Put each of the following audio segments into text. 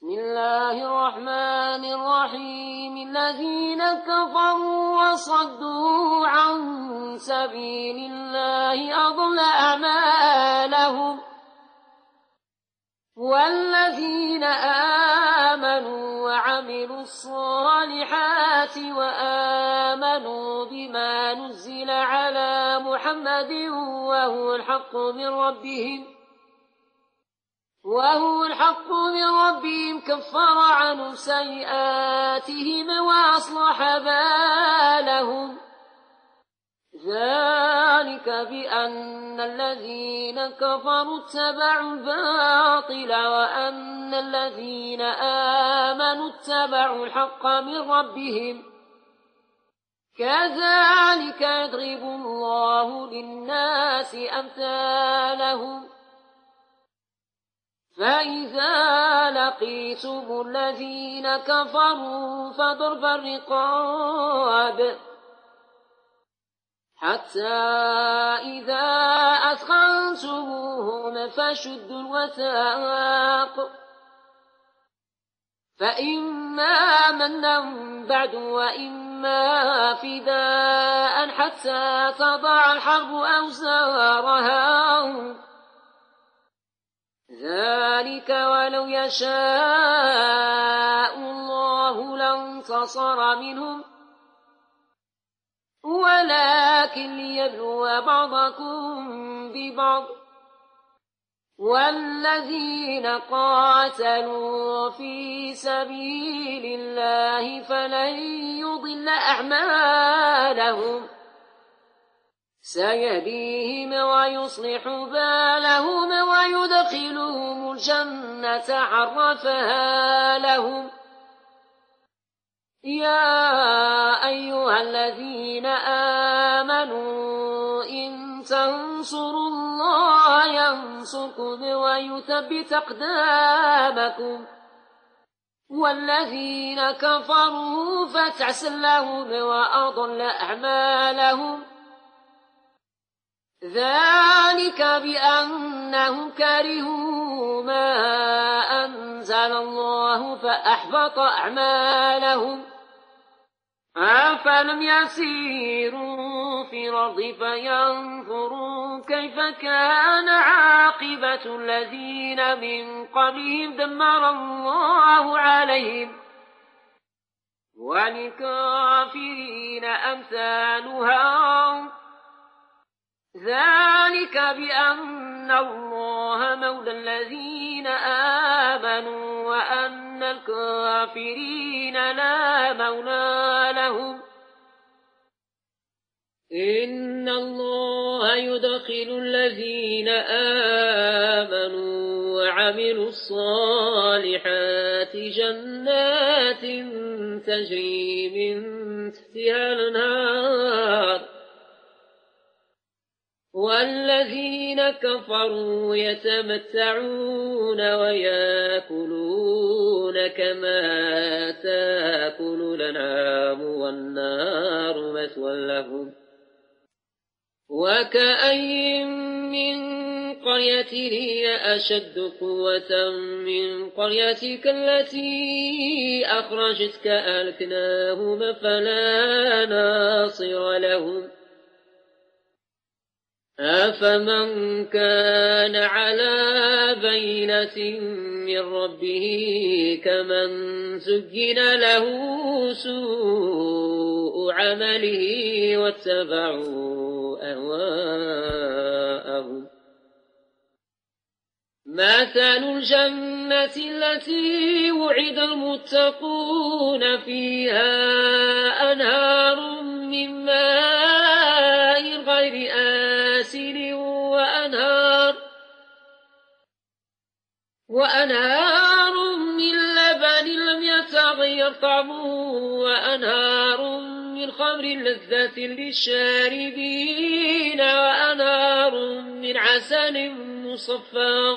بسم الله الرحمن الرحيم. الذين كفروا وصدوا عن سبيل الله أضل أعمالهم، والذين آمنوا وعملوا الصالحات وآمنوا بما نزل على محمد وهو الحق من ربهم كفر عنهم سيئاتهم وأصلح بالهم. ذلك بأن الذين كفروا اتبعوا الباطل وأن الذين آمنوا اتبعوا الحق من ربهم. كذلك يضرب الله للناس أمثالهم. فإذا لقيتم الذين كفروا فضرب الرقاب حتى إذا أثخنتموهم فشدوا الوثاق، فإما منا بعد وإما فداء حتى تضع الحرب أوزارها. ذلك ولو يشاء الله لانتصر منهم، ولكن ليبلو بعضكم ببعض. والذين قاتلوا في سبيل الله فلن يضل أعمالهم، سيهديهم ويصلح بالهم ويدخلهم الجنة عرفها لهم. يا أيها الذين آمنوا إن تنصروا الله ينصركم ويثبت أقدامكم. والذين كفروا فتعس لهم وأضل أعمالهم. ذلك بأنهم كرهوا ما أنزل الله فأحبط أعمالهم. أفلم يسيروا في الأرض فينظروا كيف كان عاقبة الذين من قبلهم دمر الله عليهم، وللكافرين أمثالها. ذلك بأن الله مولى الذين آمنوا وأن الكافرين لا مولى لهم. إن الله يدخل الذين آمنوا وعملوا الصالحات جنات تجري من تحتها الأنهار، والذين كفروا يتمتعون ويأكلون كما تأكل الأنعام والنار مثوى لهم. وكأين من قرية هي أشد قوة من قريتك التي أخرجتك أهلكناهم فلا ناصر لهم. أفمن كان على بينة من ربه كمن زين له سوء عمله واتبعوا أهواءهم. مثل الجنة التي وعد المتقون فيها أنهار من ماء غير آسن وأنهار من لبن لم يتغير طعمه وأنهار من خمر لذة للشاربين وأنهار من عسل مصفى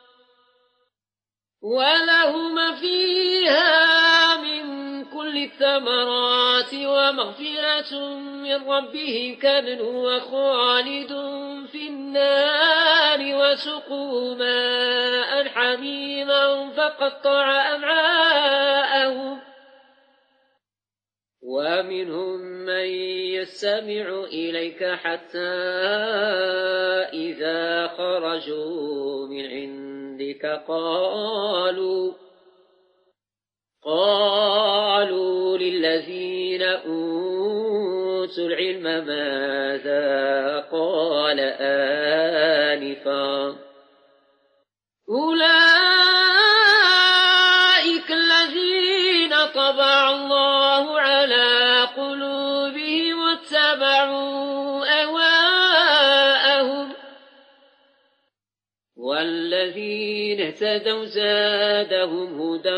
ولهم فيها من كل الثمرات ومغفرة من ربهم كمن هو خالد في النار وسقوا ماء حميما فقطع أمعاءهم ومنهم من يستمع إليك حتى إذا خرجوا من عندك قالوا للذين أوتوا العلم ماذا قال آنفا أولئك الذين طبع الله على قلوبهم واتبعوا أهواءهم والذين اهتدوا زادهم هدى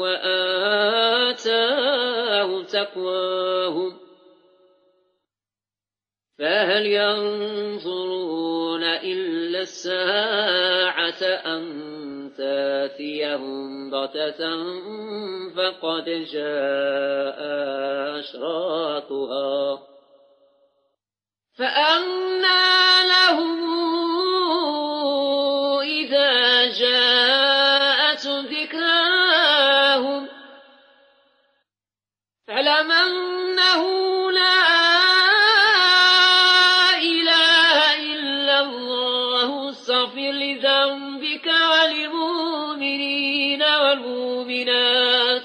وآتاهم تقواهم فهل ينظرون إلا الساعة أن تأتيهم بغتة فقد جاء أشراطها فأنى لهم إذا جاءتهم ذكراهم فاعلم أنه لا إله إلا الله استغفر لذنبك وللمؤمنين والمؤمنات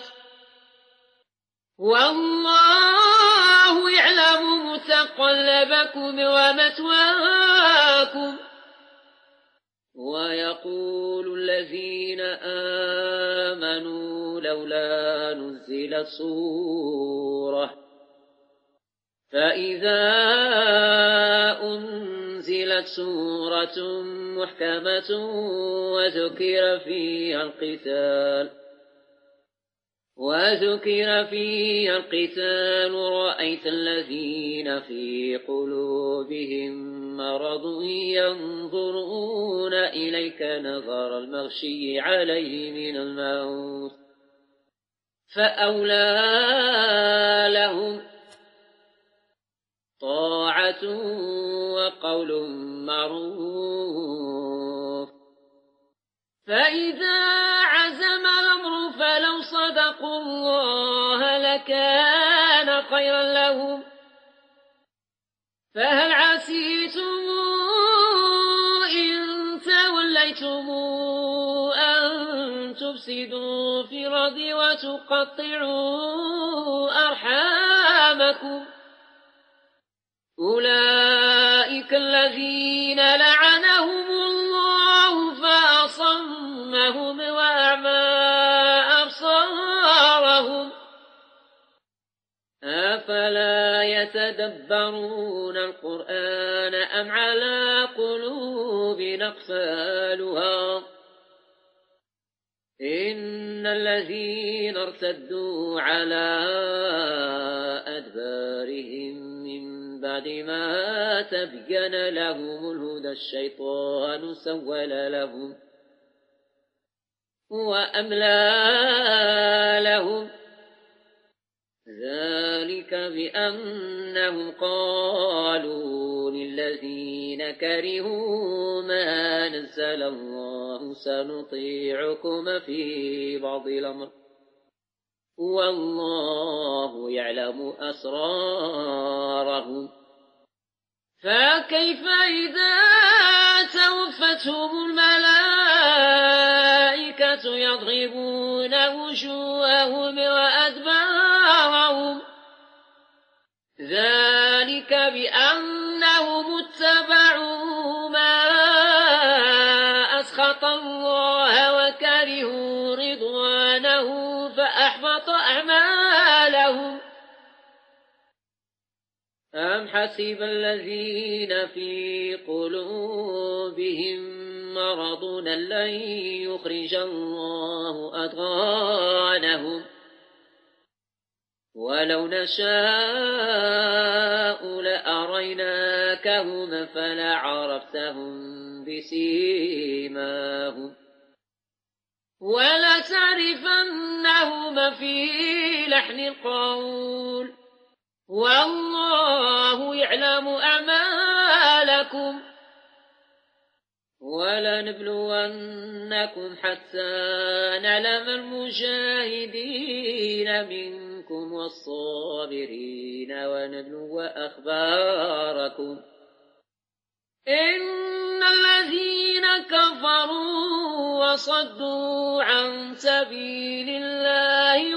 والله يعلم متقلبكم ومثواكم ويقول الذين آمنوا لولا نزلت سورة فإذا أنزلت سورة محكمة وذكر فيها القتال رأيت الذين في قلوبهم مرض ينظرون إليك نظر المغشي عليه من الموت فأولى لهم طاعة وقول معروف فإذا عزم الأمر فلو صدقوا الله لكان خيرا لهم فهل عسيتم إن توليتم أن تفسدوا في الأرض وتقطعوا أرحامكم أولئك الذين لعنهم الله فأصمهم وأعمى أبصارهم أفلا يتدبرون القرآن أم على قلوب أقفالها إن الذين ارتدوا على أدبارهم من بعد ما تبين لهم الهدى الشيطان سول لهم وأملى لهم ذلك بأنهم قالوا للذين كرهوا ما نزل الله سنطيعكم في بعض الأمر والله يعلم أسرارهم فكيف إذا توفتهم الملائكة يضربون وجوههم وأدبارهم ذلك بأنهم اتبعوا ما أسخط الله وكرهوا رضوانه فأحبط أعمالهم أم حسب الذين في قلوبهم مرض لن يخرج الله أضغانهم ولو نشاء لأريناكهم فلعرفتهم بسيماهم ولتعرفنهم في لحن القول والله يعلم أعمالكم ولنبلونكم حتى نعلم المجاهدين منكم والصابرين ونبلو أخباركم. إن الذين كفروا وصدوا عن سبيل الله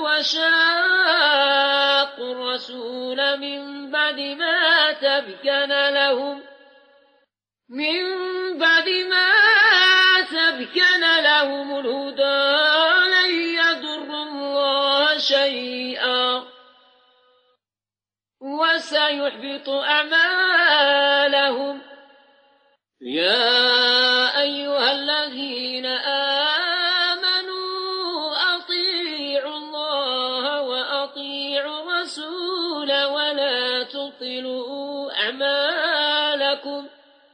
وشاقوا الرسول من بعد ما تبين لهم الهدى لن يضروا الله شيئا وسيحبط أعمالهم. يا أيها الذين آمنوا أطيعوا الله وأطيعوا الرسول ولا تبطلوا أعمالكم.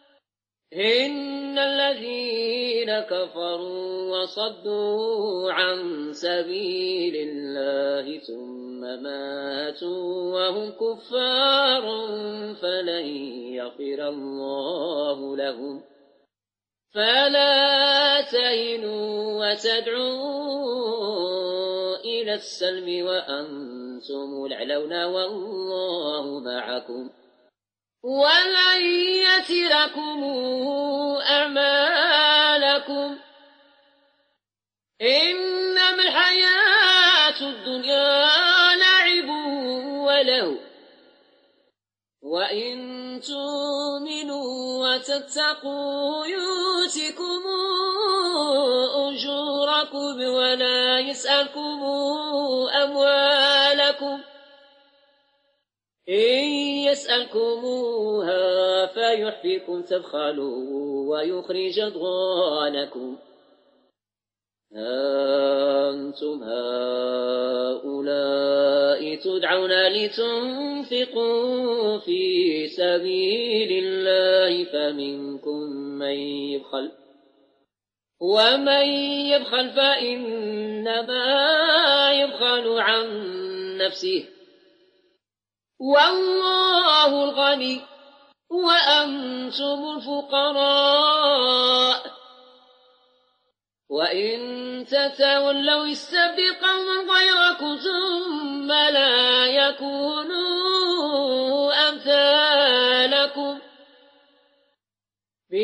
إن الذين كفروا وصدوا عن سبيل الله ثم ماتوا وهم كفار فلن يغفر الله لهم. فلا تهنوا وتدعوا إلى السلم وأنتم الأعلون والله معكم ولن يتركم أعمالكم. إنما الحياة الدنيا لعب ولهو وإن تؤمنوا وتتقوا يؤتكم أجوركم ولا يسألكم أموالكم. إن يسألكموها فيحفكم تبخلوا ويخرج أضغانكم. أنتم هؤلاء تدعون لتنفقوا في سبيل الله فمنكم من يبخل ومن يبخل فإنما يبخل عن نفسه والله الغني وأنتم الفقراء. وإن تتولوا يستبدل قوما غيركم ثم لا يكونوا أمثالكم.